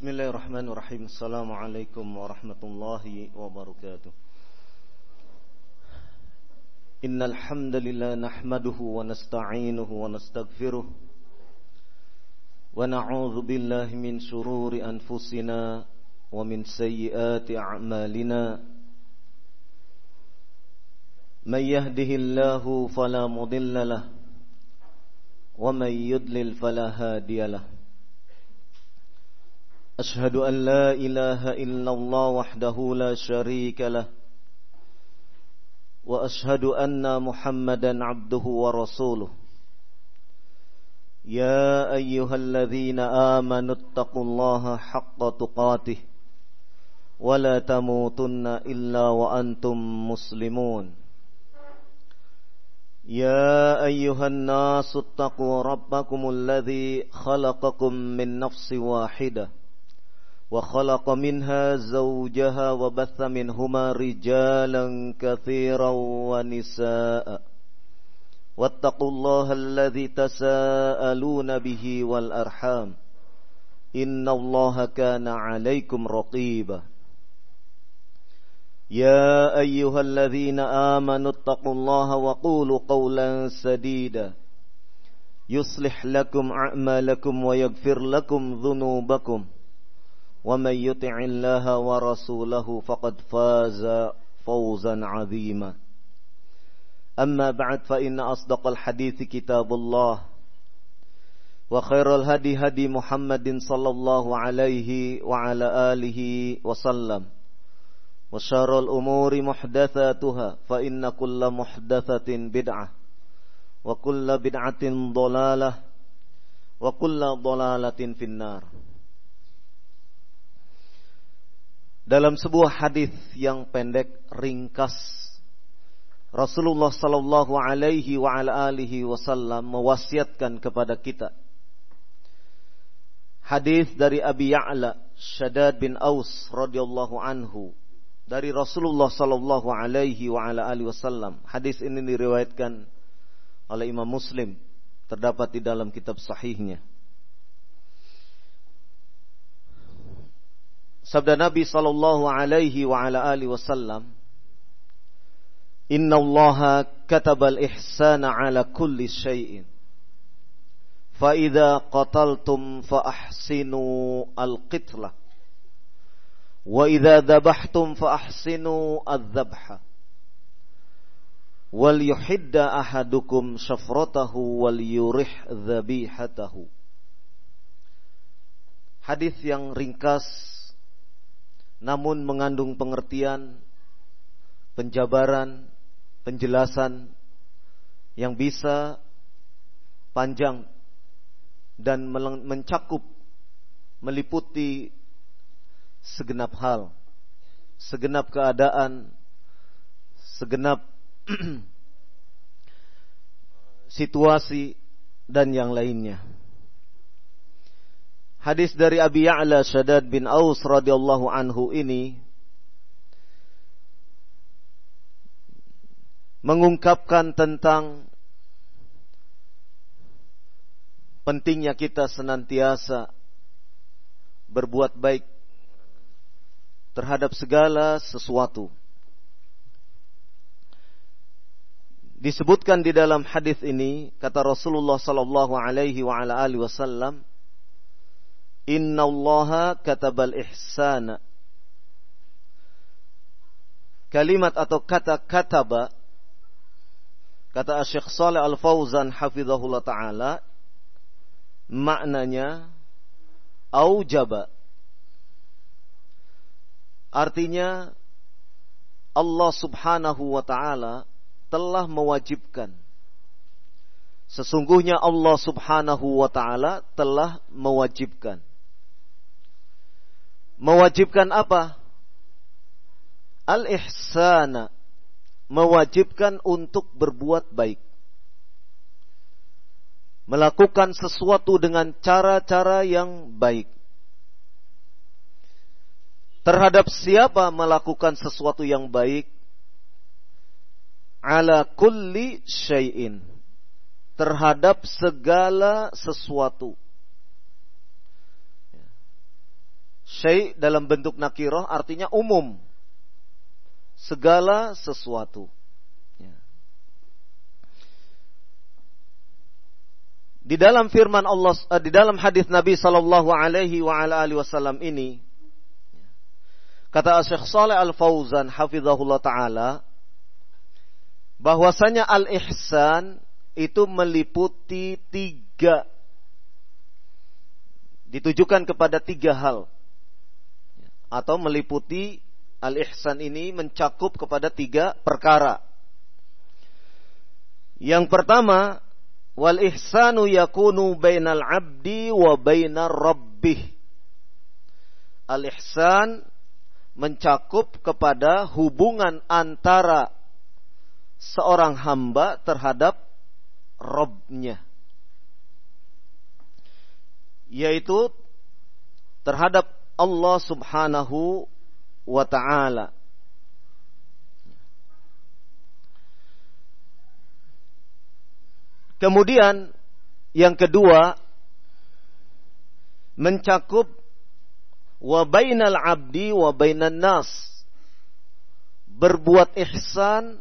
Bismillahirrahmanirrahim. Assalamualaikum warahmatullahi wabarakatuh. Innal hamdalillah nahmaduhu wa nasta'inuhu wa nastaghfiruh wa na'udzu billahi min shururi anfusina wa min sayyiati a'malina. May yahdihillahu fala mudilla lahu wa may yudlil fala hadiyalah. أشهد أن لا إله إلا الله وحده لا شريك له وأشهد أن محمدا عبده ورسوله يا أيها الذين آمنوا اتقوا الله حق تقاته ولا تموتن إلا وأنتم مسلمون يا أيها الناس اتقوا ربكم الذي خلقكم من نفس واحدة وخلق منها زوجها وبث منهما رجالا كثيرا ونساء واتقوا الله الذي تساءلون به والأرحام إن الله كان عليكم رقيبا يا أيها الذين آمنوا اتقوا الله وقولوا قولا سديدا يصلح لكم أعمالكم ويغفر لكم ذنوبكم ومن يطع الله ورسوله فقد فاز فوزا عظيما أما بعد فإن أصدق الحديث كتاب الله وخير الهدي هدي محمد صلى الله عليه وعلى آله وسلم وشر الأمور محدثاتها فإن كل محدثة بدعة وكل بدعة ضلالة وكل ضلالة في النار. Dalam sebuah hadis yang pendek, ringkas, Rasulullah sallallahu alaihi wa ala alihi wasallam mewasiatkan kepada kita. Hadis dari Abi Ya'la Shaddad bin Aus radhiyallahu anhu dari Rasulullah sallallahu alaihi wa ala alihi wasallam. Hadis ini diriwayatkan oleh Imam Muslim, terdapat di dalam kitab sahihnya. Sabda Nabi sallallahu alaihi wa ala alihi wasallam, "Inna Allaha katabal ihsana ala kulli syai'in. Fa idza qataltum fa ahsinu al-qitlah. Wa idza dhabhtum fa ahsinu adh-dhabha. Wal yuhidda ahadukum syafratahu wal yurih dhabihatahu." Hadis yang ringkas namun mengandung pengertian, penjabaran, penjelasan yang bisa panjang dan mencakup, meliputi segenap hal, segenap keadaan, segenap situasi dan yang lainnya. Hadis dari Abi Ya'la Shaddad bin Aus radhiyallahu anhu ini mengungkapkan tentang pentingnya kita senantiasa berbuat baik terhadap segala sesuatu. Disebutkan di dalam hadis ini, kata Rasulullah sallallahu alaihi wa ala alihi wasallam, "Inna Allaha katabal ihsana." Kalimat atau kata kataba, kata Syekh Shalih Al-Fauzan hafizahullah ta'ala, maknanya aujaba. Artinya Allah subhanahu wa ta'ala telah mewajibkan. Sesungguhnya Allah subhanahu wa ta'ala telah mewajibkan. Mewajibkan apa? Al-ihsana, mewajibkan untuk berbuat baik. Melakukan sesuatu dengan cara-cara yang baik. Terhadap siapa melakukan sesuatu yang baik? Ala kulli syai'in, terhadap segala sesuatu. Syai' dalam bentuk nakirah artinya umum. Segala sesuatu. Ya. Di dalam firman Allah, di dalam hadis Nabi sallallahu alaihi wasallam ini, kata Syekh Shalih Al-Fauzan hafizahullah taala, bahwasanya al-ihsan itu meliputi ditujukan kepada 3 hal, atau meliputi al-ihsan ini mencakup kepada 3 perkara. Yang pertama, wal ihsanu yakunu bainal abdi wa bainar rabbih. Al-ihsan mencakup kepada hubungan antara seorang hamba terhadap Rabb-nya, yaitu terhadap Allah subhanahu wa ta'ala. Kemudian yang kedua, mencakup wa bainal abdi wa bainan nas. Berbuat ihsan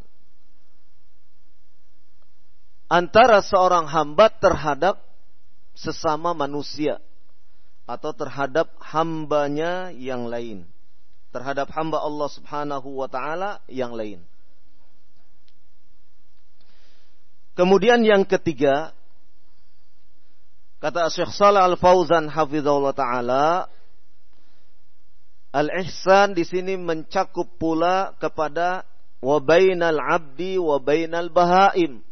antara seorang hamba terhadap sesama manusia, atau terhadap hambanya yang lain, terhadap hamba Allah subhanahu wa ta'ala yang lain. Kemudian yang ketiga, kata Syekh Shalih Al-Fauzan hafizahullah taala, al-ihsan di sini mencakup pula kepada wa bainal abdi wa bainal bahaim,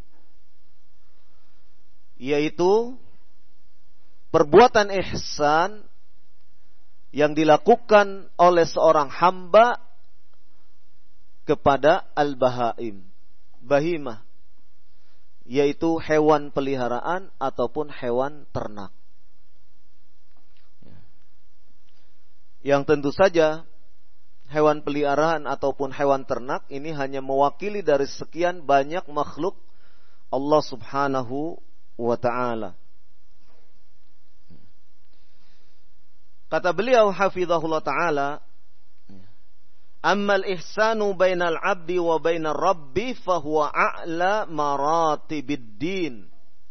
yaitu perbuatan ihsan yang dilakukan oleh seorang hamba kepada al-bahaim, bahimah, yaitu hewan peliharaan ataupun hewan ternak. Yang tentu saja hewan peliharaan ataupun hewan ternak ini hanya mewakili dari sekian banyak makhluk Allah subhanahu wa ta'ala. Kata beliau hafizahullah ta'ala, ammal ihsanu bainal abdi wa bainar rabbi fahuwa a'la maratibiddin.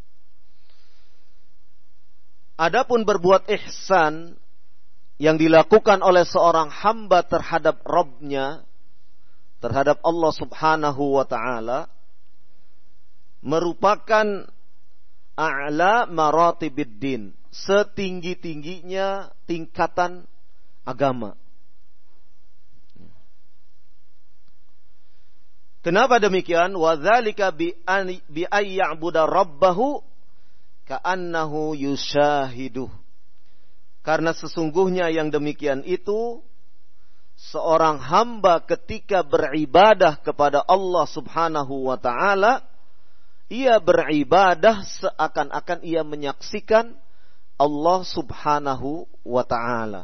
Adapun berbuat ihsan yang dilakukan oleh seorang hamba terhadap Rabb-nya, terhadap Allah subhanahu wa ta'ala, merupakan a'la maratibiddin, setinggi-tingginya tingkatan agama. Kenapa demikian? Wa dzalika bi ayya'budu rabbahu ka'annahu yushahiduh. Karena sesungguhnya yang demikian itu, seorang hamba ketika beribadah kepada Allah subhanahu wa ta'ala, ia beribadah seakan-akan ia menyaksikan Allah subhanahu wa ta'ala.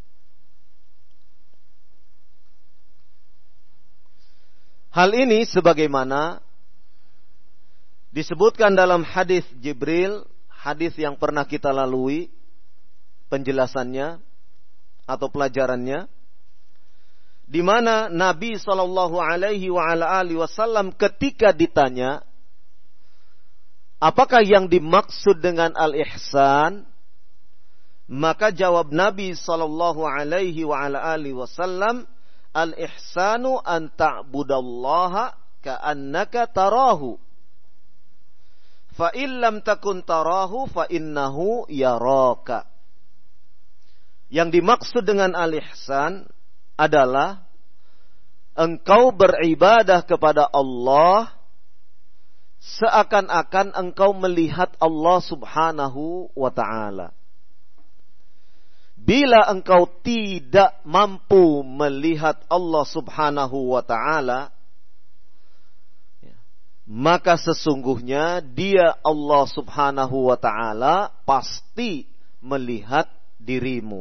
Hal ini sebagaimana disebutkan dalam hadis Jibril, hadis yang pernah kita lalui penjelasannya atau pelajarannya, di mana Nabi sallallahu alaihi wasallam ketika ditanya apakah yang dimaksud dengan al-ihsan, maka jawab Nabi sallallahu alaihi wasallam, al-ihsanu an ta'budallaha ka'annaka tarahu, fa illam takun tarahu fa innahu yaraka. Yang dimaksud dengan al-ihsan adalah engkau beribadah kepada Allah seakan-akan engkau melihat Allah subhanahu wa ta'ala. Bila engkau tidak mampu melihat Allah subhanahu wa ta'ala, maka sesungguhnya dia Allah subhanahu wa ta'ala pasti melihat dirimu.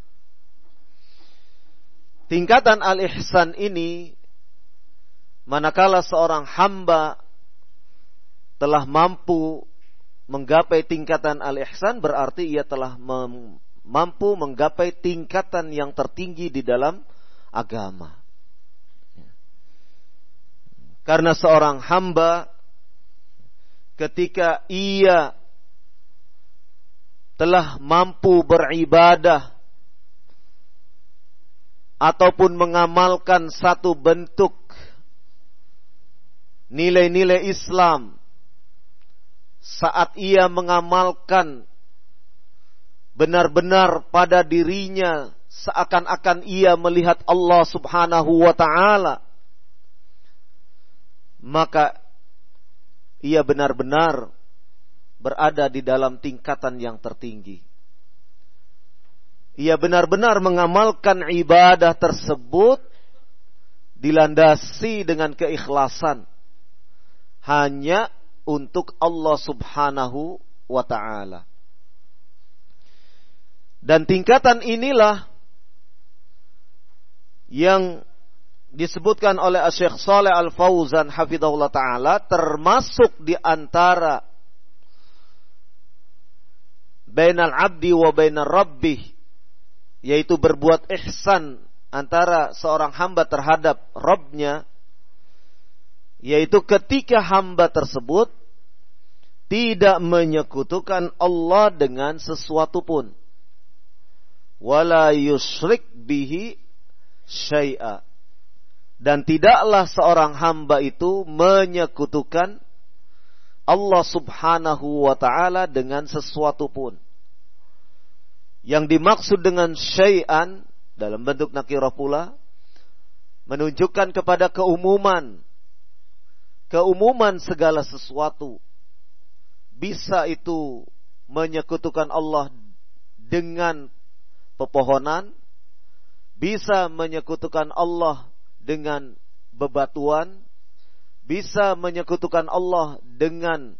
Tingkatan al-ihsan ini, manakala seorang hamba telah mampu menggapai tingkatan al-ihsan, berarti ia telah mampu menggapai tingkatan yang tertinggi di dalam agama. Karena seorang hamba ketika ia telah mampu beribadah ataupun mengamalkan satu bentuk nilai-nilai Islam, saat ia mengamalkan benar-benar pada dirinya seakan-akan ia melihat Allah Subhanahu wa ta'ala, maka ia benar-benar berada di dalam tingkatan yang tertinggi. Ia benar-benar mengamalkan ibadah tersebut dilandasi dengan keikhlasan hanya untuk Allah Subhanahu wa ta'ala. Dan tingkatan inilah yang disebutkan oleh Syekh Shalih Al-Fauzan hafizahullah ta'ala termasuk di antara bainal abdi wa bainar rabbih, yaitu berbuat ihsan antara seorang hamba terhadap Rabbnya, yaitu ketika hamba tersebut tidak menyekutukan Allah dengan sesuatu pun, wala yusyrik bihi syai'a, dan tidaklah seorang hamba itu menyekutukan Allah Subhanahu wa ta'ala dengan sesuatu pun. Yang dimaksud dengan syai'an dalam bentuk nakirah pula menunjukkan kepada keumuman segala sesuatu. Bisa itu menyekutukan Allah dengan pepohonan, bisa menyekutukan Allah dengan bebatuan, bisa menyekutukan Allah dengan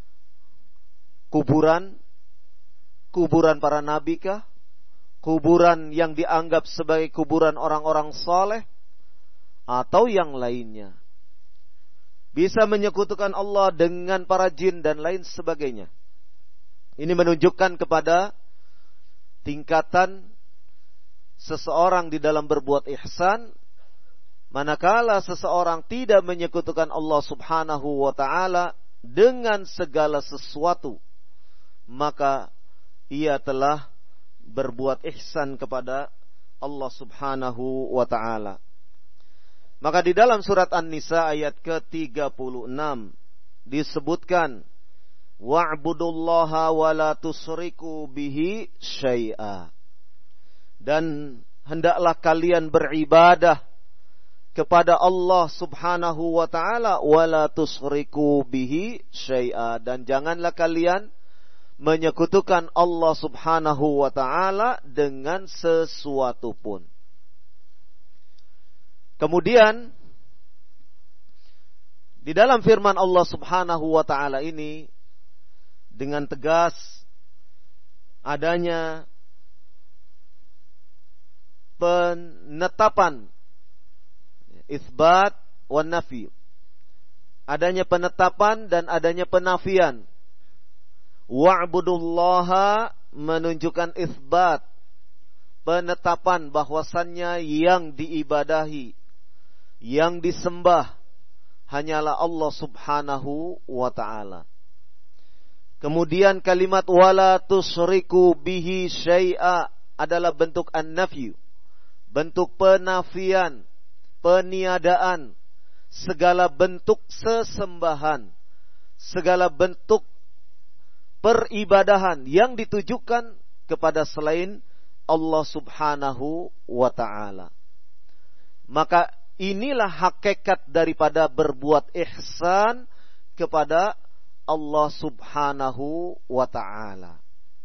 kuburan para nabi kah, kuburan yang dianggap sebagai kuburan orang-orang saleh, atau yang lainnya. Bisa menyekutukan Allah dengan para jin dan lain sebagainya. Ini menunjukkan kepada tingkatan seseorang di dalam berbuat ihsan, manakala seseorang tidak menyekutukan Allah Subhanahu wa ta'ala dengan segala sesuatu, maka ia telah berbuat ihsan kepada Allah Subhanahu wa ta'ala. Maka di dalam surat An-Nisa ayat ke-36 disebutkan, wa'budullaha wa la tusyriku bihi syai'a, dan hendaklah kalian beribadah kepada Allah Subhanahu wa ta'ala wa la tusyriku bihi syai'a, dan janganlah kalian menyekutukan Allah Subhanahu wa ta'ala dengan sesuatu pun. Kemudian di dalam firman Allah Subhanahu wa ta'ala ini dengan tegas adanya penetapan isbat wan nafi, adanya penetapan dan adanya penafian. Wa'budullaha menunjukkan isbat, penetapan bahwasannya yang diibadahi, yang disembah hanyalah Allah Subhanahu wa ta'ala. Kemudian kalimat wala tusyriku bihi syai'a adalah bentuk an-nafyu, bentuk penafian, peniadaan segala bentuk sesembahan, segala bentuk peribadahan yang ditujukan kepada selain Allah Subhanahu wa ta'ala. Maka inilah hakikat daripada berbuat ihsan kepada Allah Subhanahu wa ta'ala.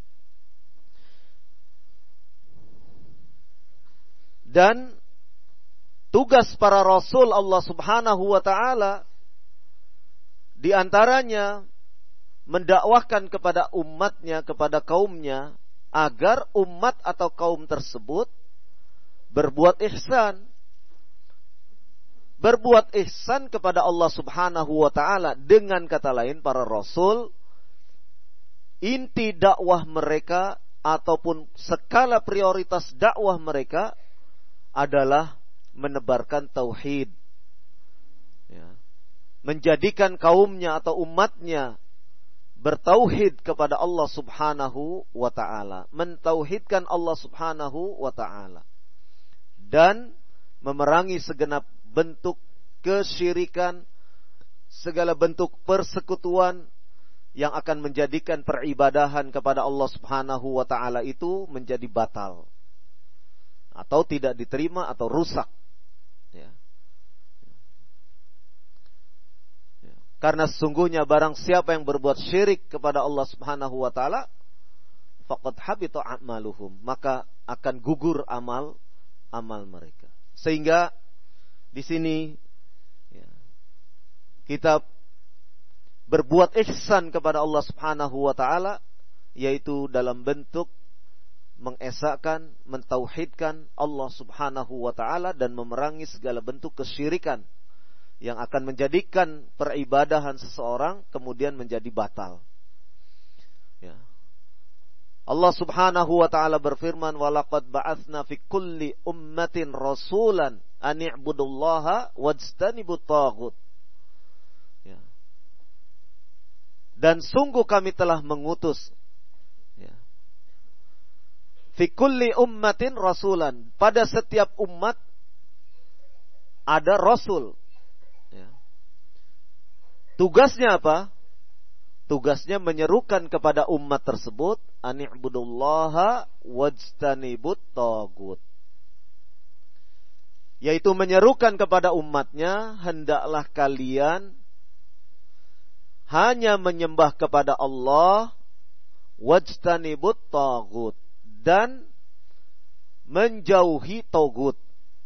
Dan tugas para rasul Allah Subhanahu wa ta'ala di antaranya mendakwahkan kepada umatnya, kepada kaumnya, agar umat atau kaum tersebut berbuat ihsan. Berbuat ihsan kepada Allah Subhanahu wa ta'ala. Dengan kata lain, para rasul, inti dakwah mereka ataupun skala prioritas dakwah mereka adalah menebarkan tauhid, ya, menjadikan kaumnya atau umatnya bertauhid kepada Allah Subhanahu wa ta'ala, mentauhidkan Allah Subhanahu wa ta'ala, dan memerangi segenap bentuk kesyirikan, segala bentuk persekutuan yang akan menjadikan peribadahan kepada Allah Subhanahu wa ta'ala itu menjadi batal atau tidak diterima atau rusak, ya. Karena sesungguhnya barang siapa yang berbuat syirik kepada Allah Subhanahu wa ta'ala, faqad habita a'maluhum, maka akan gugur amal mereka. Sehingga di sini, ya, kita berbuat ihsan kepada Allah Subhanahu wa ta'ala, yaitu dalam bentuk mengesahkan, mentauhidkan Allah Subhanahu wa ta'ala dan memerangi segala bentuk kesyirikan yang akan menjadikan peribadahan seseorang kemudian menjadi batal. Ya. Allah Subhanahu wa ta'ala berfirman, "Walaqad ba'atsna fi kulli ummatin rasulan an i'budullaha wajtanibut taghut." Ya. Dan sungguh kami telah mengutus, ya, fi kulli ummatin rasulan, pada setiap umat ada rasul. Tugasnya apa? Tugasnya menyerukan kepada umat tersebut, ani'budullaha wajtanibut tagut, yaitu menyerukan kepada umatnya, hendaklah kalian hanya menyembah kepada Allah, wajtanibut tagut, dan menjauhi tagut,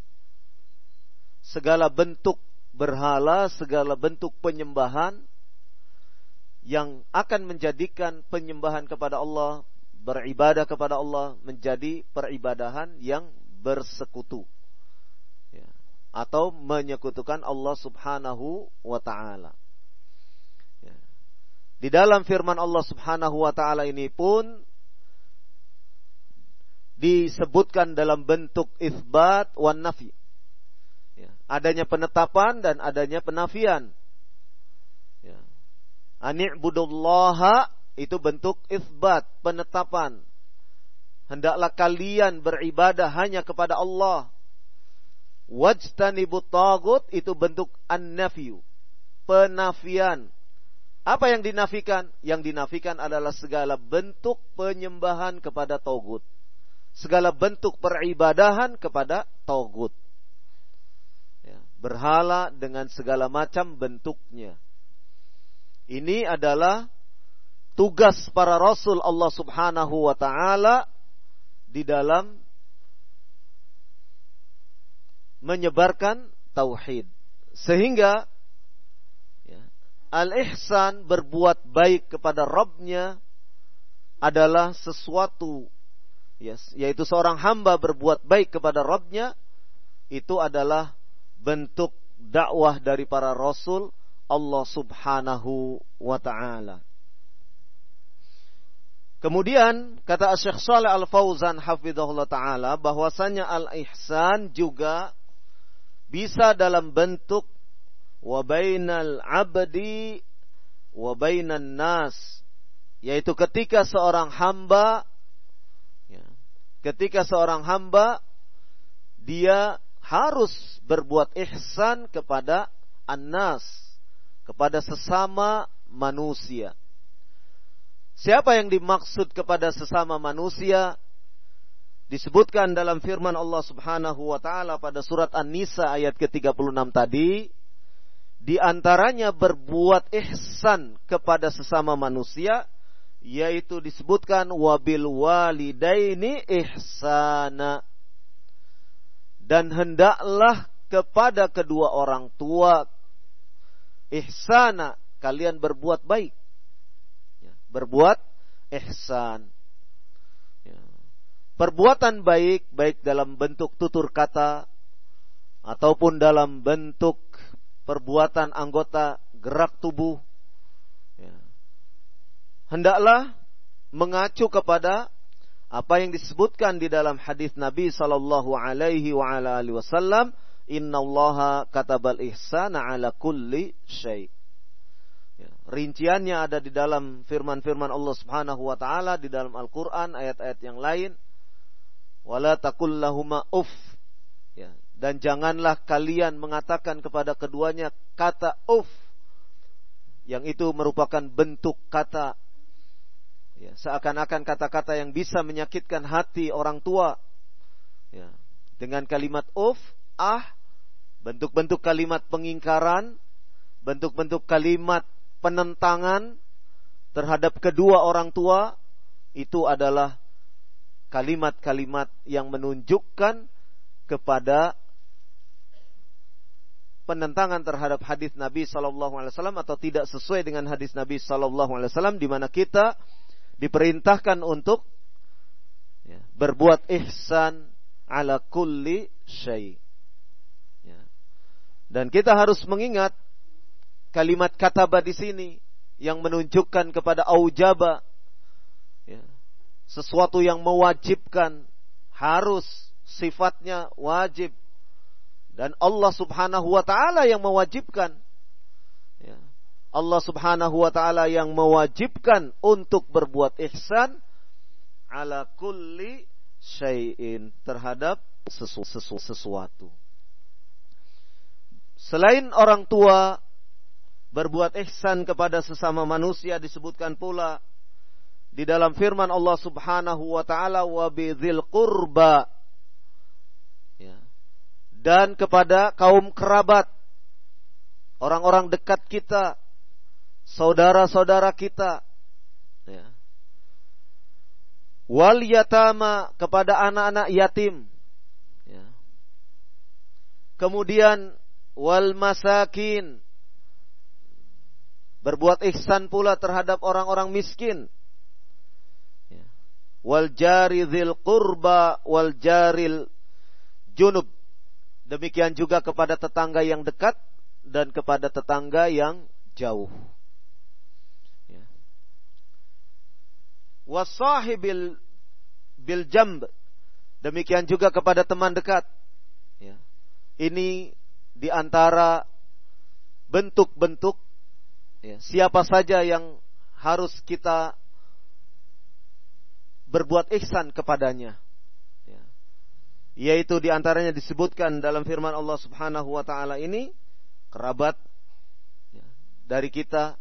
segala bentuk berhala, segala bentuk penyembahan yang akan menjadikan penyembahan kepada Allah, beribadah kepada Allah menjadi peribadahan yang bersekutu, ya, atau menyekutukan Allah Subhanahu wa ta'ala. Ya. Di dalam firman Allah Subhanahu wa ta'ala ini pun disebutkan dalam bentuk itsbat wan nafi. Adanya penetapan dan adanya penafian. Ya. Ani'budullaha itu bentuk itsbat, penetapan. Hendaklah kalian beribadah hanya kepada Allah. Wajtanibut tagut itu bentuk an-nafyu, penafian. Apa yang dinafikan? Yang dinafikan adalah segala bentuk penyembahan kepada tagut, segala bentuk peribadahan kepada tagut. Berhala dengan segala macam bentuknya. Ini adalah tugas para rasul Allah Subhanahu wa ta'ala di dalam menyebarkan tauhid. Sehingga, ya, al-ihsan, berbuat baik kepada Rabbnya, adalah sesuatu, yes, yaitu seorang hamba berbuat baik kepada Rabbnya, itu adalah bentuk dakwah dari para rasul Allah Subhanahu wa ta'ala. Kemudian kata Syekh Shalih Al-Fauzan hafizahullah ta'ala, bahwasanya al-ihsan juga bisa dalam bentuk wa bainal abdi wa bainan nas, yaitu ketika seorang hamba, ya, dia harus berbuat ihsan kepada an-nas, kepada sesama manusia. Siapa yang dimaksud kepada sesama manusia? Disebutkan dalam firman Allah Subhanahu wa ta'ala pada surat An-Nisa ayat ke-36 tadi, di antaranya berbuat ihsan kepada sesama manusia, yaitu disebutkan wabil walidaini ihsana, dan hendaklah kepada kedua orang tua ihsana, kalian berbuat baik, ya, berbuat ihsan, ya. Perbuatan baik, baik dalam bentuk tutur kata ataupun dalam bentuk perbuatan anggota gerak tubuh, ya, hendaklah mengacu kepada Apa yang disebutkan di dalam hadis Nabi sallallahu alaihi wa ala alihi wasallam, innallaha katabal ihsana ala kulli syai'. Ya, rinciannya ada di dalam firman-firman Allah Subhanahu wa taala di dalam Al-Qur'an, ayat-ayat yang lain. Wala taqul lahuma uff. Ya, dan janganlah kalian mengatakan kepada keduanya kata uff, yang itu merupakan bentuk kata, ya, seakan-akan kata-kata yang bisa menyakitkan hati orang tua. Ya, dengan kalimat uff, bentuk-bentuk kalimat pengingkaran, bentuk-bentuk kalimat penentangan terhadap kedua orang tua, itu adalah kalimat-kalimat yang menunjukkan kepada penentangan terhadap hadis Nabi sallallahu alaihi wasallam atau tidak sesuai dengan hadis Nabi sallallahu alaihi wasallam, di mana kita diperintahkan untuk berbuat ihsan ala kulli syai'. Dan kita harus mengingat kalimat kataba di sini yang menunjukkan kepada aujaba, sesuatu yang mewajibkan, harus, sifatnya wajib. Dan Allah Subhanahu wa taala yang mewajibkan. Ya. Allah Subhanahu wa taala yang mewajibkan untuk berbuat ihsan ala kulli syai'in, terhadap sesuatu. Selain orang tua, berbuat ihsan kepada sesama manusia disebutkan pula di dalam firman Allah Subhanahu wa taala, wa bidzil qurba. Ya. Dan kepada kaum kerabat, orang-orang dekat kita, saudara-saudara kita. Ya. Wal yatama, kepada anak-anak yatim. Ya. Kemudian wal masakin, berbuat ihsan pula terhadap orang-orang miskin. Ya. Wal jari dzil qurba wal jaril junub, demikian juga kepada tetangga yang dekat dan kepada tetangga yang jauh. Ya. Wasahibil bil jamb, demikian juga kepada teman dekat. Ya. Ini di antara bentuk-bentuk, ya, siapa saja yang harus kita berbuat ihsan kepadanya. Yaitu diantaranya disebutkan dalam firman Allah Subhanahu wa ta'ala ini, kerabat dari kita.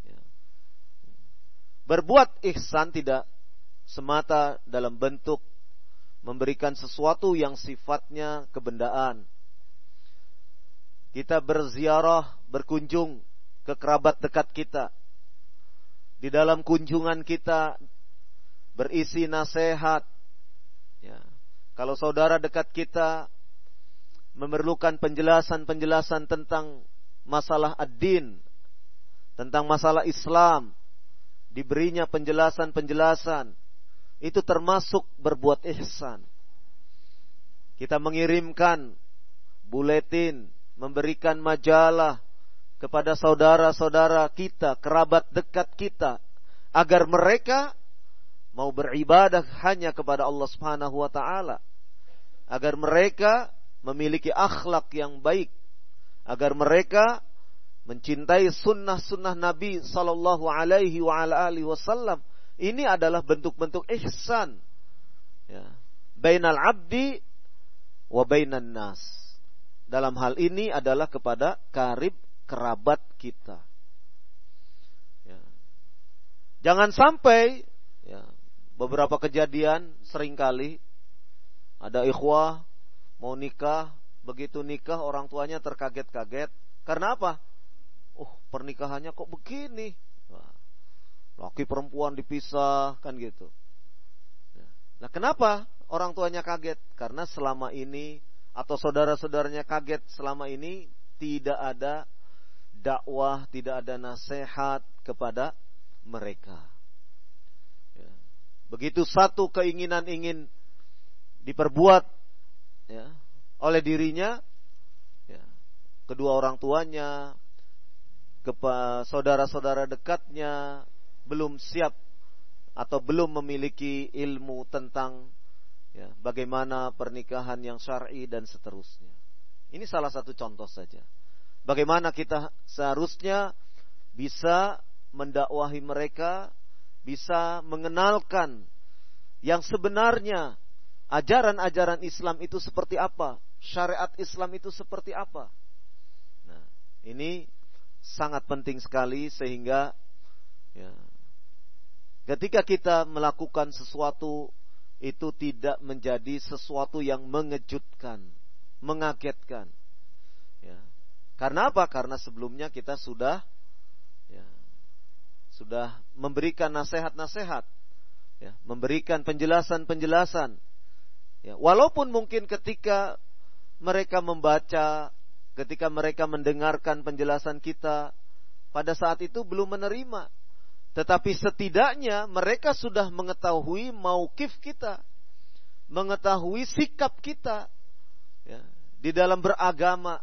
Berbuat ihsan tidak semata dalam bentuk memberikan sesuatu yang sifatnya kebendaan. Kita berziarah, berkunjung ke kerabat dekat kita. Di dalam kunjungan kita berisi nasihat. Ya. Kalau saudara dekat kita memerlukan penjelasan-penjelasan tentang masalah ad-din, tentang masalah Islam, diberinya penjelasan-penjelasan, itu termasuk berbuat ihsan. Kita mengirimkan buletin, memberikan majalah kepada saudara-saudara kita, kerabat dekat kita, agar mereka mau beribadah hanya kepada Allah Subhanahu wa ta'ala, agar mereka memiliki akhlak yang baik, agar mereka mencintai sunnah-sunnah Nabi sallallahu alaihi wa ala alihi wasallam. Ini adalah bentuk-bentuk ihsan, ya, bainal abdi wa bainan nas. Dalam hal ini adalah kepada karib, kerabat kita. Ya. Jangan sampai, ya, beberapa kejadian seringkali ada ikhwah mau nikah, begitu nikah orang tuanya terkaget-kaget. Karena apa? Pernikahannya kok begini? Laki perempuan dipisah, kan gitu. Nah, kenapa orang tuanya kaget? Karena selama ini atau saudara-saudaranya kaget, selama ini tidak ada dakwah, tidak ada nasihat kepada mereka. Begitu satu keinginan ingin diperbuat, ya, oleh dirinya, ya, kedua orang tuanya, saudara-saudara dekatnya belum siap atau belum memiliki ilmu tentang bagaimana pernikahan yang syar'i dan seterusnya. Ini salah satu contoh saja. Bagaimana kita seharusnya bisa mendakwahi mereka, bisa mengenalkan yang sebenarnya ajaran-ajaran Islam itu seperti apa, syariat Islam itu seperti apa. Nah, ini sangat penting sekali sehingga ketika kita melakukan sesuatu itu tidak menjadi sesuatu yang mengejutkan, mengagetkan. Karena apa? Karena sebelumnya kita sudah memberikan nasihat-nasihat, memberikan penjelasan-penjelasan. Walaupun mungkin ketika mereka membaca, ketika mereka mendengarkan penjelasan kita, pada saat itu belum menerima. Tetapi setidaknya mereka sudah mengetahui mauqif kita, mengetahui sikap kita di dalam beragama,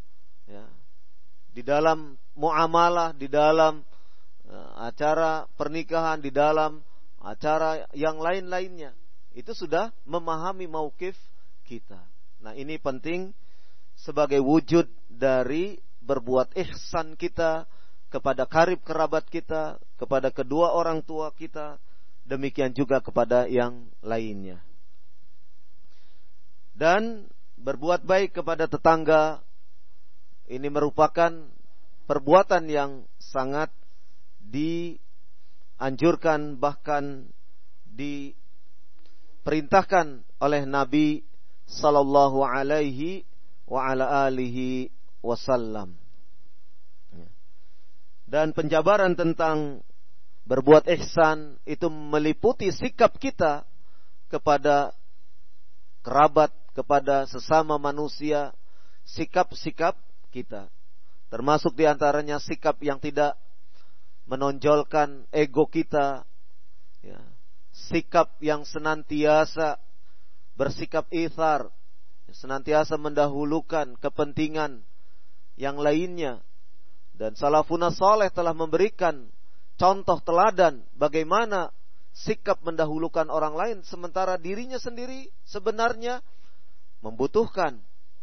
di dalam muamalah, di dalam acara pernikahan, di dalam acara yang lain-lainnya. Itu sudah memahami mauqif kita. Nah, ini penting sebagai wujud dari berbuat ihsan kita kepada karib kerabat kita, kepada kedua orang tua kita, demikian juga kepada yang lainnya. Dan berbuat baik kepada tetangga ini merupakan perbuatan yang sangat dianjurkan, bahkan diperintahkan oleh Nabi sallallahu alaihi wa ala alihi wasallam. Dan penjabaran tentang berbuat ihsan itu meliputi sikap kita kepada kerabat, kepada sesama manusia, sikap-sikap kita. Termasuk diantaranya sikap yang tidak menonjolkan ego kita, sikap yang senantiasa bersikap ithar, senantiasa mendahulukan kepentingan yang lainnya. Dan salafun saleh telah memberikan contoh teladan bagaimana sikap mendahulukan orang lain sementara dirinya sendiri sebenarnya membutuhkan.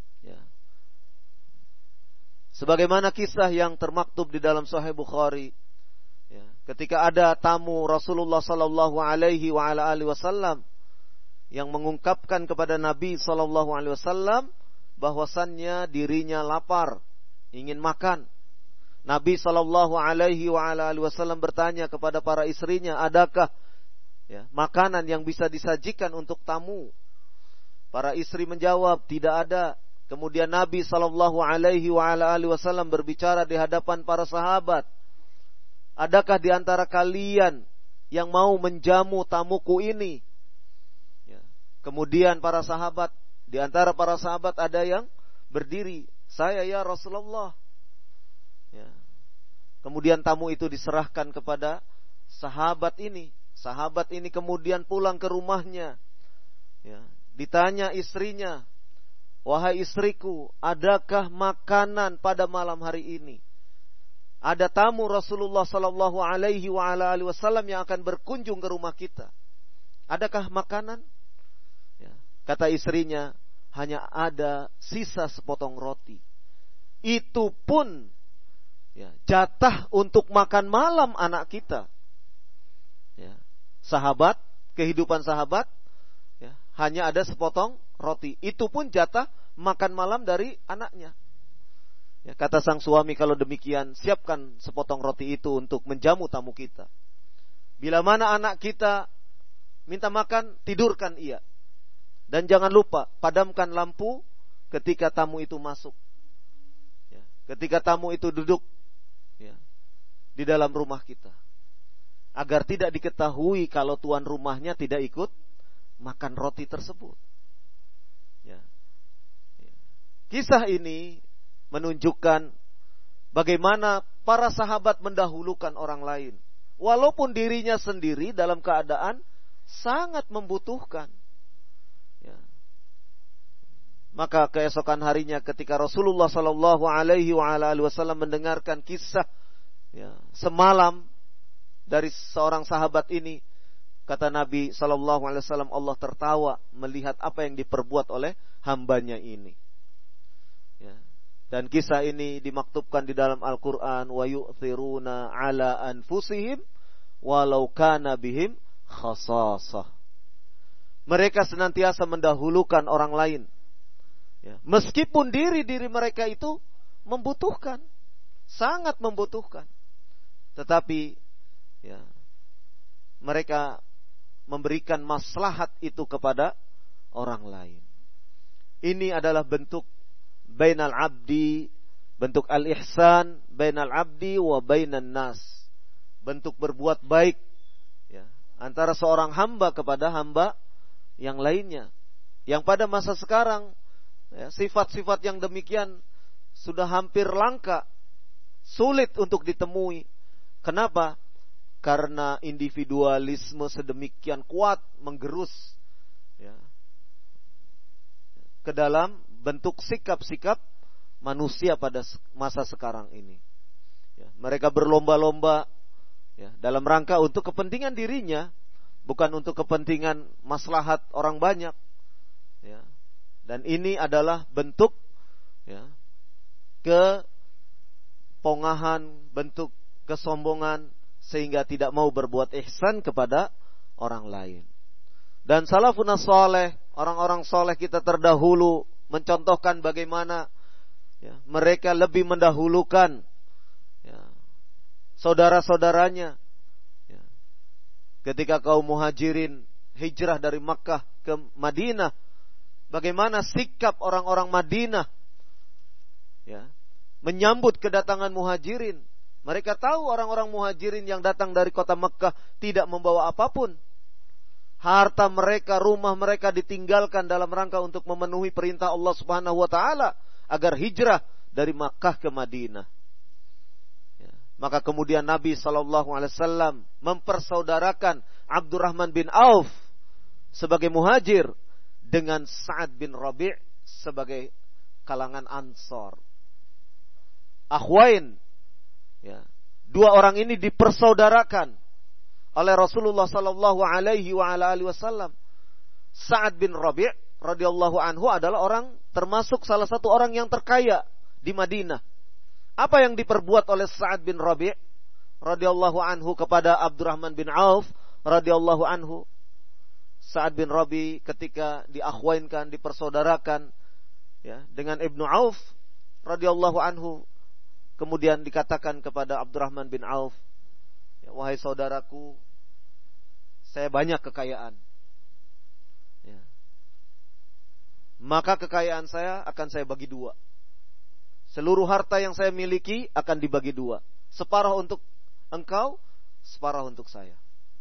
Sebagaimana kisah yang termaktub di dalam Sahih Bukhari, ketika ada tamu Rasulullah sallallahu alaihi wa ala alihi wasallam yang mengungkapkan kepada Nabi sallallahu alaihi wasallam bahwasannya dirinya lapar, ingin makan. Nabi sallallahu alaihi wa ala alihi wasallam bertanya kepada para istrinya, adakah makanan yang bisa disajikan untuk tamu? Para istri menjawab, tidak ada. Kemudian Nabi sallallahu alaihi wa ala alihi wasallam berbicara di hadapan para sahabat, adakah di antara kalian yang mau menjamu tamuku ini? Kemudian para sahabat, di antara para sahabat ada yang berdiri, saya ya Rasulullah. Kemudian tamu itu diserahkan kepada sahabat ini. Sahabat ini kemudian pulang ke rumahnya. Ditanya istrinya, wahai istriku, adakah makanan pada malam hari ini? Ada tamu Rasulullah sallallahu alaihi wa ala alihi wasallam yang akan berkunjung ke rumah kita. Adakah makanan? Kata istrinya, hanya ada sisa sepotong roti. Itu pun jatah untuk makan malam anak kita. Sahabat, kehidupan sahabat, hanya ada sepotong roti. Itu pun jatah makan malam dari anaknya. Kata sang suami, kalau demikian siapkan sepotong roti itu untuk menjamu tamu kita. Bila mana anak kita minta makan, tidurkan ia. Dan jangan lupa padamkan lampu ketika tamu itu masuk. Ketika tamu itu duduk di dalam rumah kita, agar tidak diketahui kalau tuan rumahnya tidak ikut makan roti tersebut. Kisah ini menunjukkan bagaimana para sahabat mendahulukan orang lain, walaupun dirinya sendiri dalam keadaan sangat membutuhkan. Maka keesokan harinya ketika Rasulullah sallallahu alaihi wasallam mendengarkan kisah semalam dari seorang sahabat ini, kata Nabi sallallahu alaihi wasallam, Allah tertawa melihat apa yang diperbuat oleh hambanya ini. Ya. Dan kisah ini dimaktubkan di dalam Al-Qur'an, wa yu'thiruna ala anfusihim walau kana bihim khasasah. Mereka senantiasa mendahulukan orang lain. Ya. Meskipun diri mereka itu membutuhkan, sangat membutuhkan. Tetapi ya, mereka memberikan maslahat itu kepada orang lain. Ini adalah bentuk bainal abdi, bentuk al-ihsan bainal abdi wa bainan nas. Bentuk berbuat baik ya, antara seorang hamba kepada hamba yang lainnya. Yang pada masa sekarang ya, sifat-sifat yang demikian sudah hampir langka, sulit untuk ditemui. Kenapa? Karena individualisme sedemikian kuat menggerus ya, ke dalam bentuk sikap-sikap manusia pada masa sekarang ini. Ya, mereka berlomba-lomba ya, dalam rangka untuk kepentingan dirinya, bukan untuk kepentingan maslahat orang banyak. Ya. Dan ini adalah bentuk ya, kepongahan, bentuk kesombongan, sehingga tidak mau berbuat ihsan kepada orang lain. Dan salafun saleh, orang-orang soleh kita terdahulu, mencontohkan bagaimana ya, mereka lebih mendahulukan ya, saudara-saudaranya. Ya. Ketika kaum muhajirin hijrah dari Makkah ke Madinah, bagaimana sikap orang-orang Madinah ya, menyambut kedatangan muhajirin. Mereka tahu orang-orang muhajirin yang datang dari kota Makkah tidak membawa apapun. Harta mereka, rumah mereka ditinggalkan dalam rangka untuk memenuhi perintah Allah Subhanahu wa taala agar hijrah dari Makkah ke Madinah. Ya. Maka kemudian Nabi sallallahu alaihi wasallam mempersaudarakan Abdurrahman bin Auf sebagai muhajir dengan Sa'ad bin Rabi' sebagai kalangan Ansor. Akhwain, ya, dua orang ini dipersaudarakan oleh Rasulullah sallallahu alaihi wa ala alihi wasallam. Sa'ad bin Rabi' radhiyallahu anhu adalah orang termasuk salah satu orang yang terkaya di Madinah. Apa yang diperbuat oleh Sa'ad bin Rabi' radhiyallahu anhu kepada Abdurrahman bin Auf radhiyallahu anhu? Sa'ad bin Rabi' ketika diakhwainkan, dipersaudarakan ya, dengan Ibnu Auf radhiyallahu anhu, kemudian dikatakan kepada Abdurrahman bin Auf, ya, wahai saudaraku, saya banyak kekayaan. Ya. Maka kekayaan saya akan saya bagi dua. Seluruh harta yang saya miliki akan dibagi dua. Separuh untuk engkau, separuh untuk saya.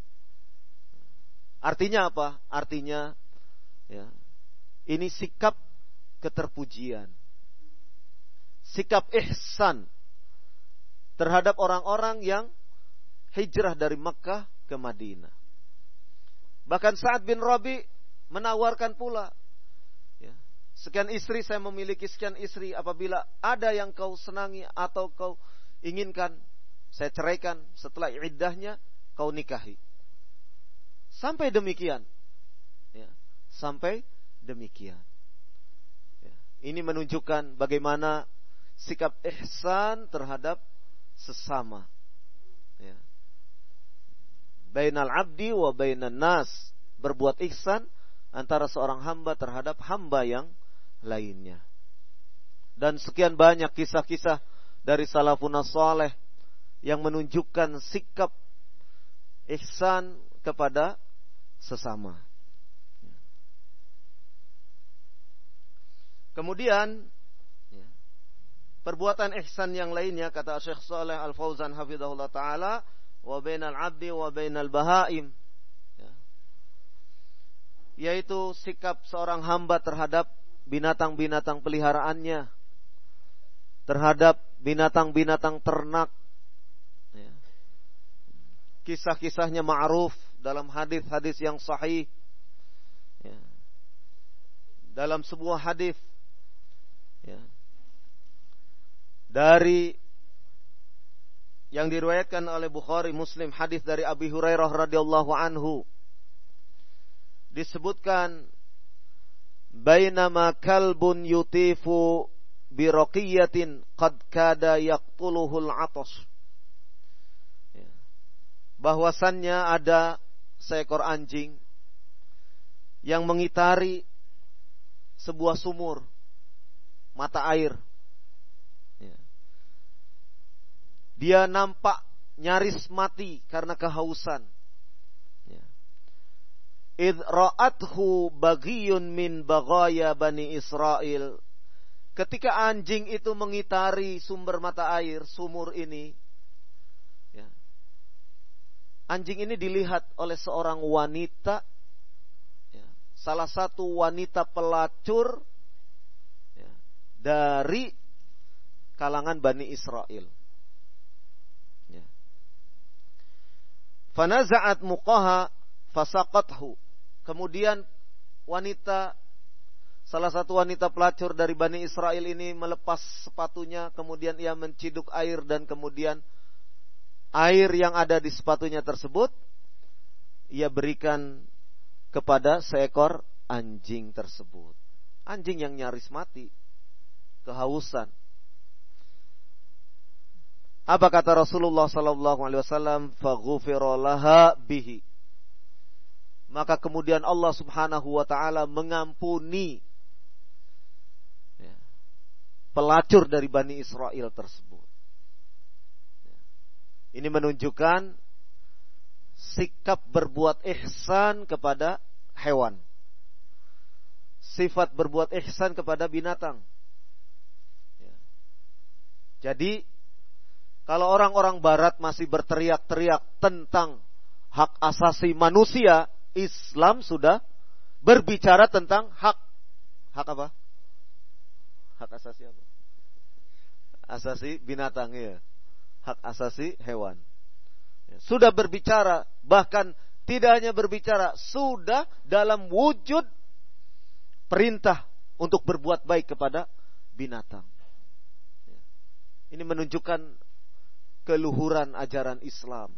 Artinya apa? Artinya ya, ini sikap keterpujian, sikap ihsan terhadap orang-orang yang hijrah dari Makkah ke Madinah. Bahkan Sa'ad bin Rabi' menawarkan pula, ya, sekian istri, saya memiliki sekian istri, apabila ada yang kau senangi atau kau inginkan, saya ceraikan, setelah iddahnya kau nikahi. Sampai demikian, ya, sampai demikian. Ya, ini menunjukkan bagaimana sikap ihsan terhadap sesama. Ya. Bainal abdi wa bainan nas, berbuat ihsan antara seorang hamba terhadap hamba yang lainnya. Dan sekian banyak kisah-kisah dari salafun saleh yang menunjukkan sikap ihsan kepada sesama. Kemudian perbuatan ihsan yang lainnya, kata Syekh Shalih Al-Fauzan hafizahullah taala, wa bainal abdi wa bainal bahaim, ya, yaitu sikap seorang hamba terhadap binatang-binatang peliharaannya, terhadap binatang-binatang ternak. Ya. Kisah-kisahnya ma'ruf dalam hadis-hadis yang sahih. Ya. Dalam sebuah hadis, ya, dari yang diriwayatkan oleh Bukhari Muslim, hadis dari Abi Hurairah radhiyallahu anhu, disebutkan bainama kalbun yutifu biroqiyatin qad kada yaqtuluhul atas, bahwasannya ada seekor anjing yang mengitari sebuah sumur mata air. Dia nampak nyaris mati karena kehausan. Idh ra'athu baghiyun min baghaya Bani Israel. Ketika anjing itu mengitari sumber mata air, sumur ini, anjing ini dilihat oleh seorang wanita, salah satu wanita pelacur dari kalangan Bani Israel. Fanaza'at muqaha fasaqathu. Kemudian salah satu wanita pelacur dari Bani Israel ini melepas sepatunya, kemudian ia menciduk air, dan kemudian air yang ada di sepatunya tersebut ia berikan kepada seekor anjing tersebut. Anjing yang nyaris mati, kehausan. Apa kata Rasulullah sallallahu alaihi wasallam? Faghufira laha bihi. Maka kemudian Allah Subhanahu wa taala mengampuni pelacur dari Bani Israel tersebut. Ini menunjukkan sikap berbuat ihsan kepada hewan. Sifat berbuat ihsan kepada binatang. Jadi kalau orang-orang barat masih berteriak-teriak tentang hak asasi manusia, Islam sudah berbicara tentang hak apa? Hak asasi apa? Asasi binatang, ya. Hak asasi hewan. Sudah berbicara, bahkan tidak hanya berbicara, sudah dalam wujud perintah untuk berbuat baik kepada binatang. Ini menunjukkan keluhuran ajaran Islam.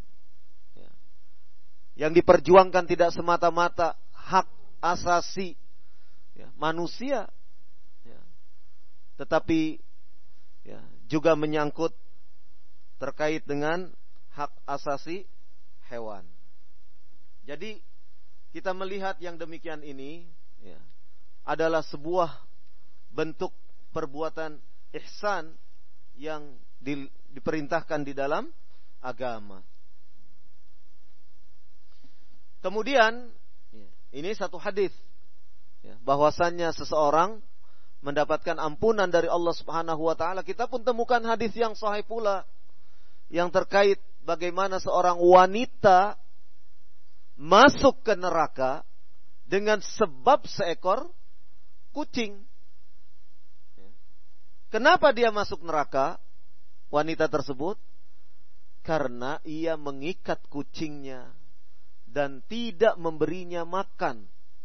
Yang diperjuangkan tidak semata-mata hak asasi manusia, tetapi juga menyangkut terkait dengan hak asasi hewan. Jadi kita melihat yang demikian ini adalah sebuah bentuk perbuatan ihsan yang diperintahkan di dalam agama. Kemudian ini satu hadis bahwasannya seseorang mendapatkan ampunan dari Allah Subhanahu wa taala. Kita pun temukan hadis yang sahih pula yang terkait bagaimana seorang wanita masuk ke neraka dengan sebab seekor kucing. Kenapa dia masuk neraka, wanita tersebut? Karena ia mengikat kucingnya dan tidak memberinya makan.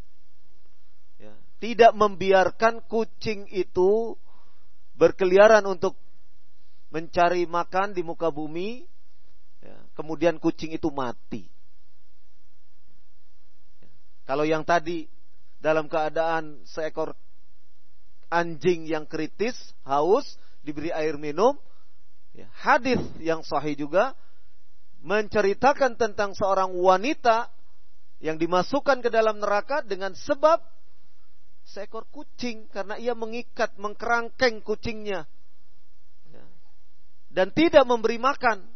Tidak membiarkan kucing itu berkeliaran untuk mencari makan di muka bumi, kemudian kucing itu mati. Kalau yang tadi dalam keadaan seekor anjing yang kritis, haus, diberi air minum, hadis yang sahih juga menceritakan tentang seorang wanita yang dimasukkan ke dalam neraka dengan sebab seekor kucing, karena ia mengikat, mengkerangkeng kucingnya dan tidak memberi makan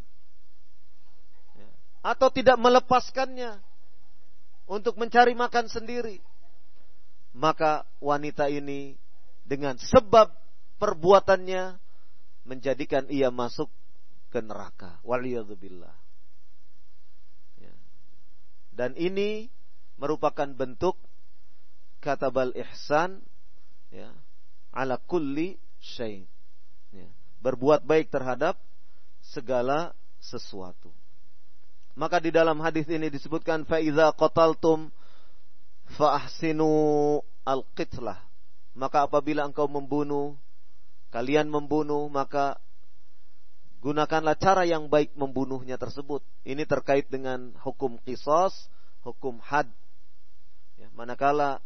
atau tidak melepaskannya untuk mencari makan sendiri. Maka wanita ini dengan sebab perbuatannya menjadikan ia masuk ke neraka. Waliyadzubillah. Dan ini merupakan bentuk katabal ihsan ala kulli syai'. Berbuat baik terhadap segala sesuatu. Maka di dalam hadis ini disebutkan fa iza qataltum fa ahsinu al-qitlah. Maka apabila engkau kalian membunuh, maka gunakanlah cara yang baik membunuhnya tersebut. Ini terkait dengan hukum qisas, hukum had. manakala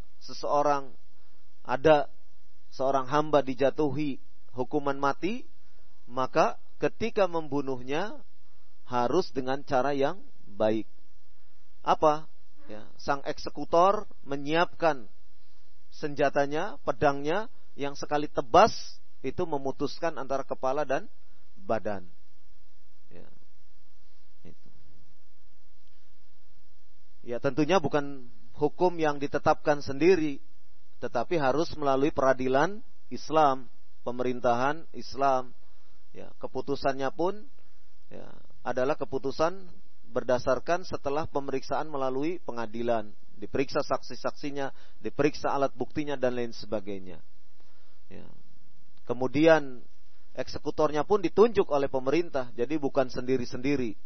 ada seorang hamba dijatuhi hukuman mati, maka ketika membunuhnya harus dengan cara yang baik. Apa? Ya, sang eksekutor menyiapkan senjatanya, pedangnya yang sekali tebas itu memutuskan antara kepala dan badan. Ya, itu. Ya, tentunya bukan hukum yang ditetapkan sendiri, tetapi harus melalui peradilan Islam, pemerintahan Islam. Ya, keputusannya pun ya, adalah keputusan berdasarkan setelah pemeriksaan melalui pengadilan, diperiksa saksi-saksinya, diperiksa alat buktinya dan lain sebagainya. Ya. Kemudian eksekutornya pun ditunjuk oleh pemerintah, jadi bukan sendiri-sendiri.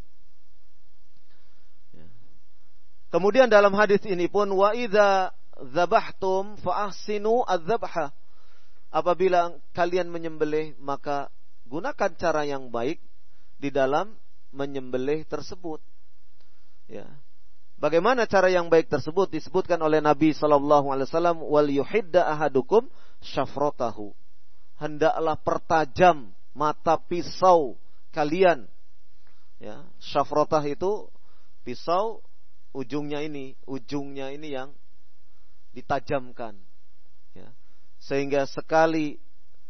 Ya. Kemudian dalam hadis ini pun wa idza dzabhtum fa ahsinu adz-dzabha. Apabila kalian menyembelih, maka gunakan cara yang baik di dalam menyembelih tersebut. Ya. Bagaimana cara yang baik tersebut disebutkan oleh Nabi sallallahu alaihi wasallam, wal yuhidda ahadukum syafratahu. Hendaklah pertajam mata pisau kalian. Ya, syafratah itu pisau ujungnya ini yang ditajamkan. Ya. Sehingga sekali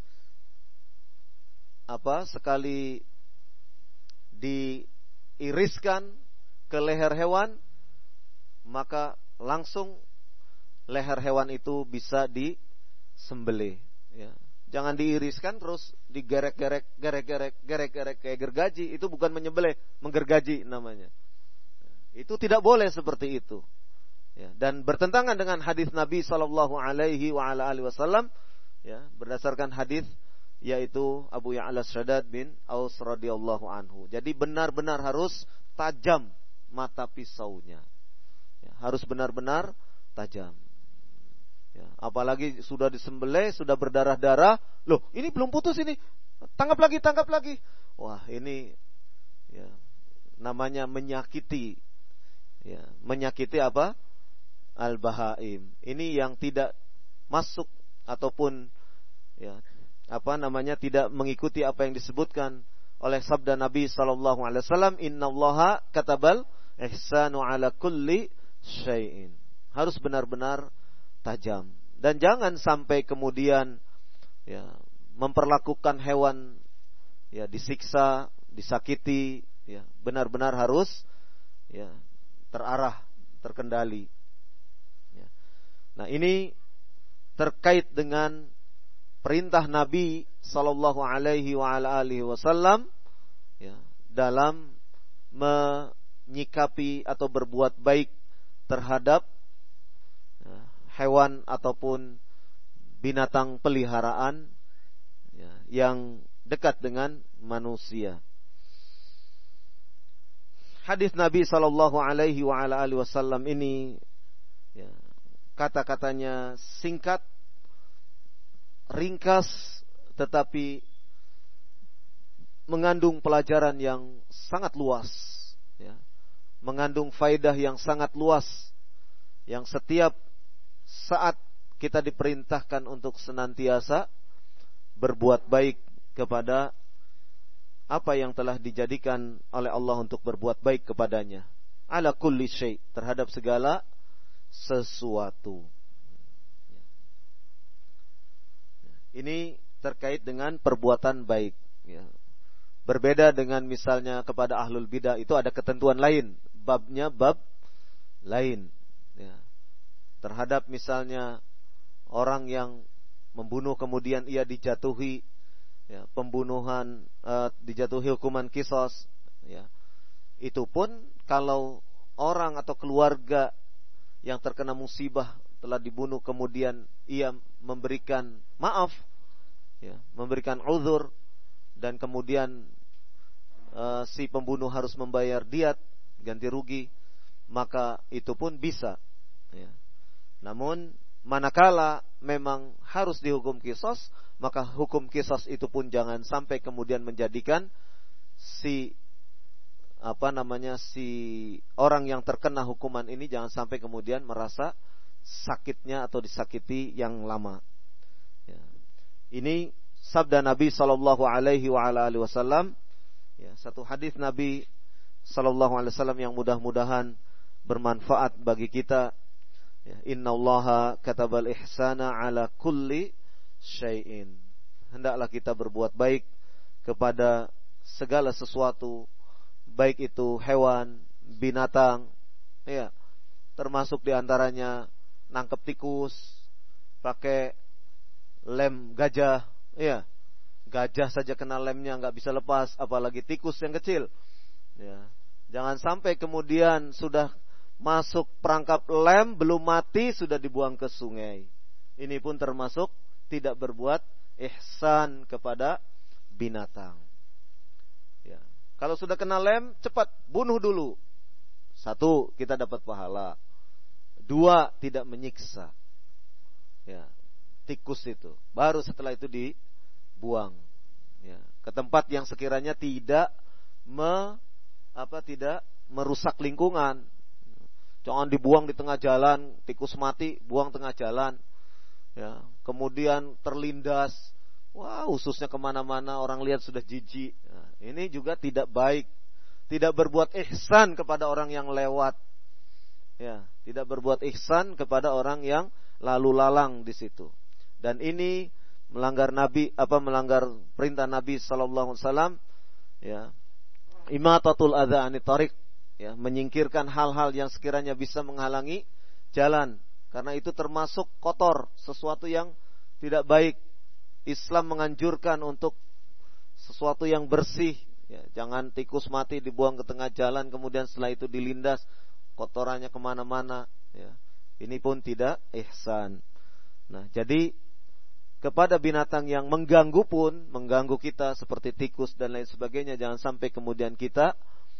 diiriskan ke leher hewan, maka langsung leher hewan itu bisa disembelih. Ya. Jangan diiriskan terus digerek-gerek kayak gergaji. Itu bukan menyembelih, menggergaji namanya. Itu tidak boleh seperti itu. Ya. Dan bertentangan dengan hadis Nabi Sallallahu Alaihi Wasallam. Ya, berdasarkan hadis yaitu Abu Ya'la Shaddad bin Aus radhiyallahu anhu. Jadi benar-benar harus tajam mata pisaunya. Ya, harus benar-benar tajam. Ya, apalagi sudah disembelih, sudah berdarah-darah. Loh, ini belum putus ini. Tangkap lagi. Wah, ini ya, namanya menyakiti. Ya, menyakiti apa? Al-bahaim. Ini yang tidak masuk ataupun ya, tidak mengikuti apa yang disebutkan oleh sabda Nabi sallallahu alaihi wasallam, innallaha katabal ihsanu ala kulli syai'in. Harus benar-benar tajam dan jangan sampai kemudian ya memperlakukan hewan ya disiksa, disakiti, ya benar-benar harus ya terarah, terkendali. Ya. Nah, ini terkait dengan perintah Nabi sallallahu alaihi wasallam ya dalam menyikapi atau berbuat baik terhadap ya, hewan ataupun binatang peliharaan ya, yang dekat dengan manusia. Hadis Nabi sallallahu alaihi wasallam ini ya, kata-katanya singkat, ringkas, tetapi mengandung pelajaran yang sangat luas, ya. Mengandung faedah yang sangat luas, yang setiap saat kita diperintahkan untuk senantiasa berbuat baik kepada apa yang telah dijadikan oleh Allah untuk berbuat baik kepadanya. Ala kulli syai', terhadap segala sesuatu. Ini terkait dengan perbuatan baik. Ya. Berbeda dengan misalnya kepada ahlul bidah, itu ada ketentuan lain, babnya bab lain. Ya. Terhadap misalnya orang yang membunuh kemudian ia dijatuhi ya, pembunuhan, dijatuhi hukuman qisas. Ya. Itu pun kalau orang atau keluarga yang terkena musibah telah dibunuh kemudian ia memberikan maaf, ya, memberikan uzur, dan kemudian si pembunuh harus membayar diat, ganti rugi, maka itu pun bisa. Ya. Namun manakala memang harus dihukum qisas, maka hukum qisas itu pun jangan sampai kemudian menjadikan si orang yang terkena hukuman ini jangan sampai kemudian merasa sakitnya atau disakiti yang lama. Ya. Ini sabda Nabi sallallahu alaihi wasallam. Ya, satu hadis Nabi sallallahu alaihi wasallam yang mudah-mudahan bermanfaat bagi kita. Ya, innallaha katabal ihsana ala kulli syai'in. Hendaklah kita berbuat baik kepada segala sesuatu, baik itu hewan, binatang, ya, termasuk diantaranya nangkep tikus, pakai lem gajah, ya, gajah saja kena lemnya nggak bisa lepas, apalagi tikus yang kecil, ya. Jangan sampai kemudian sudah masuk perangkap lem, belum mati sudah dibuang ke sungai. Ini pun termasuk tidak berbuat ihsan kepada binatang. Ya. Kalau sudah kena lem, cepat bunuh dulu. 1, kita dapat pahala. 2, tidak menyiksa. Ya, tikus itu. Baru setelah itu dibuang. Ya, ke tempat yang sekiranya tidak merusak lingkungan. Jangan dibuang di tengah jalan, tikus mati, buang tengah jalan. Ya, kemudian terlindas, wah, ususnya kemana-mana, orang lihat sudah jijik. Nah, ini juga tidak baik. Tidak berbuat ihsan kepada orang yang lewat. Ya, tidak berbuat ihsan kepada orang yang lalu lalang di situ. Dan ini melanggar melanggar perintah Nabi sallallahu alaihi wasallam, ya. Imatatul adza anit thariq, ya, menyingkirkan hal-hal yang sekiranya bisa menghalangi jalan, karena itu termasuk kotor, sesuatu yang tidak baik. Islam menganjurkan untuk sesuatu yang bersih, ya, jangan tikus mati dibuang ke tengah jalan kemudian setelah itu dilindas kotorannya kemana-mana, ya. Ini pun tidak ihsan. Nah, jadi kepada binatang yang mengganggu kita seperti tikus dan lain sebagainya, jangan sampai kemudian kita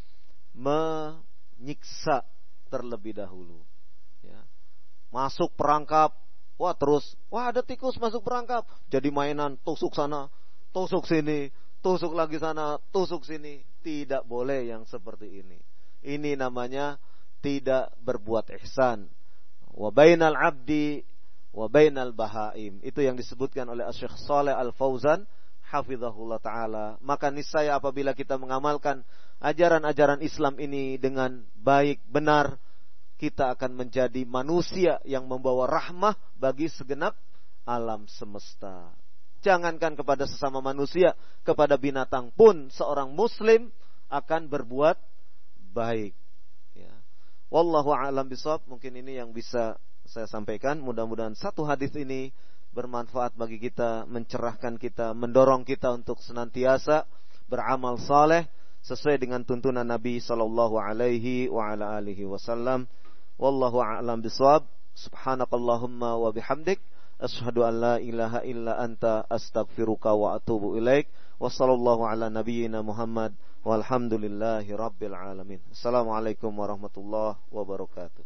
menyiksa terlebih dahulu. Ya. Masuk perangkap, wah ada tikus masuk perangkap, jadi mainan, tusuk sana, tusuk sini, tusuk lagi sana, tusuk sini. Tidak boleh yang seperti ini. Ini namanya tidak berbuat ihsan. Wa bainal abdi wa bainal bahaim. Itu yang disebutkan oleh Syekh Shalih Al-Fauzan hafizahullah taala. Maka niscaya apabila kita mengamalkan ajaran-ajaran Islam ini dengan baik, benar, kita akan menjadi manusia yang membawa rahmah bagi segenap alam semesta. Jangankan kepada sesama manusia, kepada binatang pun seorang muslim akan berbuat baik. Ya. Wallahu a'lam bishawab. Mungkin ini yang bisa saya sampaikan. Mudah-mudahan satu hadis ini bermanfaat bagi kita, mencerahkan kita, mendorong kita untuk senantiasa beramal saleh sesuai dengan tuntunan Nabi sallallahu alaihi wa ala alihi wasallam. Wallahu a'lam bishawab. Subhanakallahumma wa bihamdik, asyhadu an la ilaha illa anta, astaghfiruka wa atubu ilaik. Wassallallahu ala nabiyyina Muhammad walhamdulillahi rabbil alamin. Assalamualaikum warahmatullahi wabarakatuh.